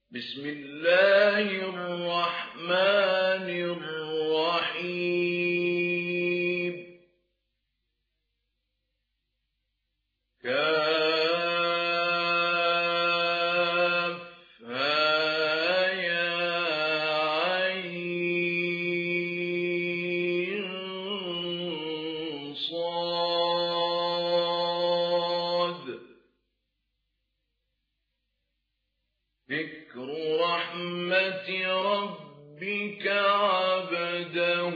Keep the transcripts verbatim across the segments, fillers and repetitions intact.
بسم الله الرحمن الرحيم كافها يا عين صاد ذكر رحمة ربك عبده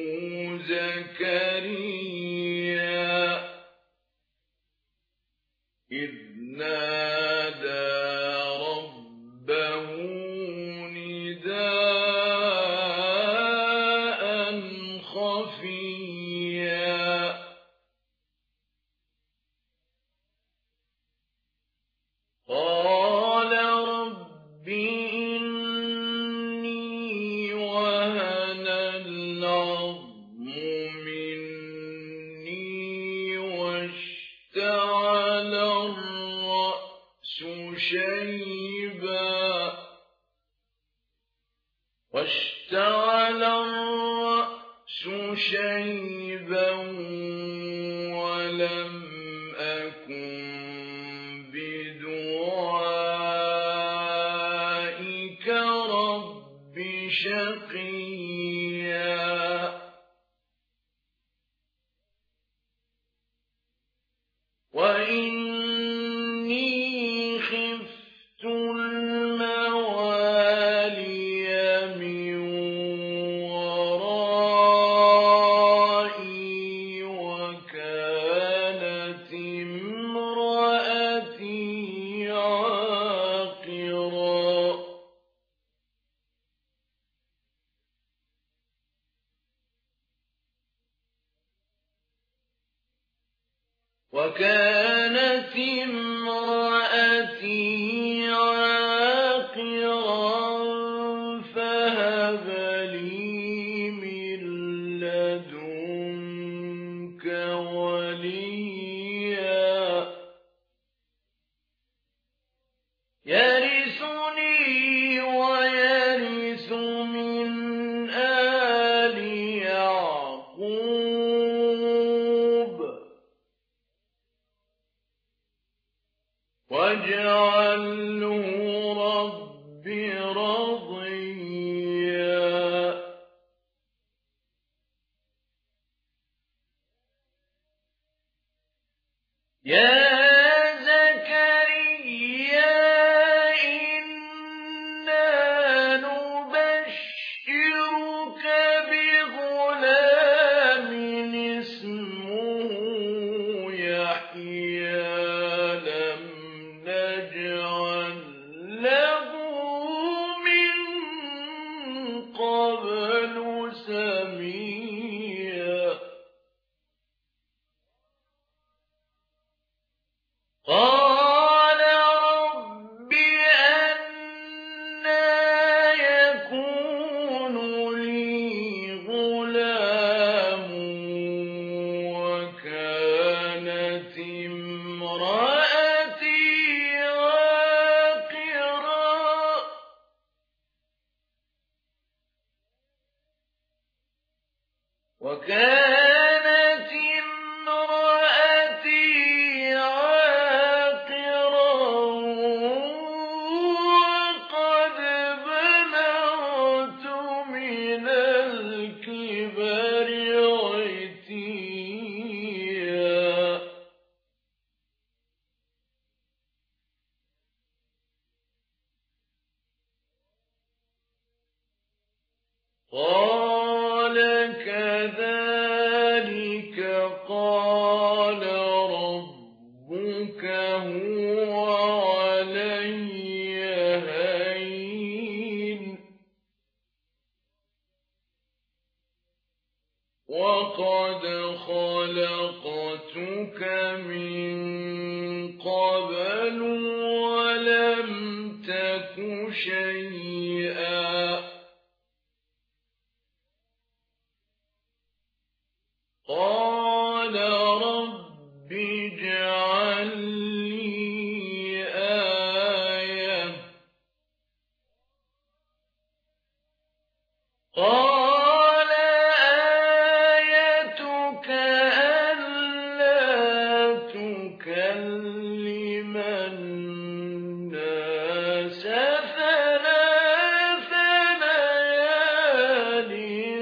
زكريا إذ نادى ربه نداء خفيا قال رب إني وهن العظم مني واشتعل الرأس شيبا واشتعل الرأس شيبا ولم أكن بدعائك رب شقيا وإني خفت الموالي من ورائي وكانت امرأتي عاقرا وكانت امرأتي عاقرا فهب لي من لدنك وليا يرثني ويرث من آل يعقوب واجعله رب رضيا يا زكريا إنا نبشرك بغلام اسمه يحيى لم نجعل له من قبل سميا قال رب أنى يكون لي غلام وكانت امرأتي عاقرا وكانت امرأتي عاقرا وقد بلغت من الكبر عتيا قال كذلك قال ربك هو علي هين وقد خلقتك من قبل ولم تك شيئا قال رب اجعل لي آية قال آيتك ألا تكلم الناس ثلاث ليال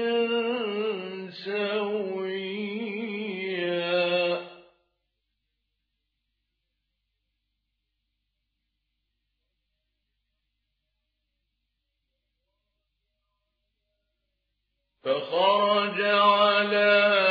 سويا. فخرج على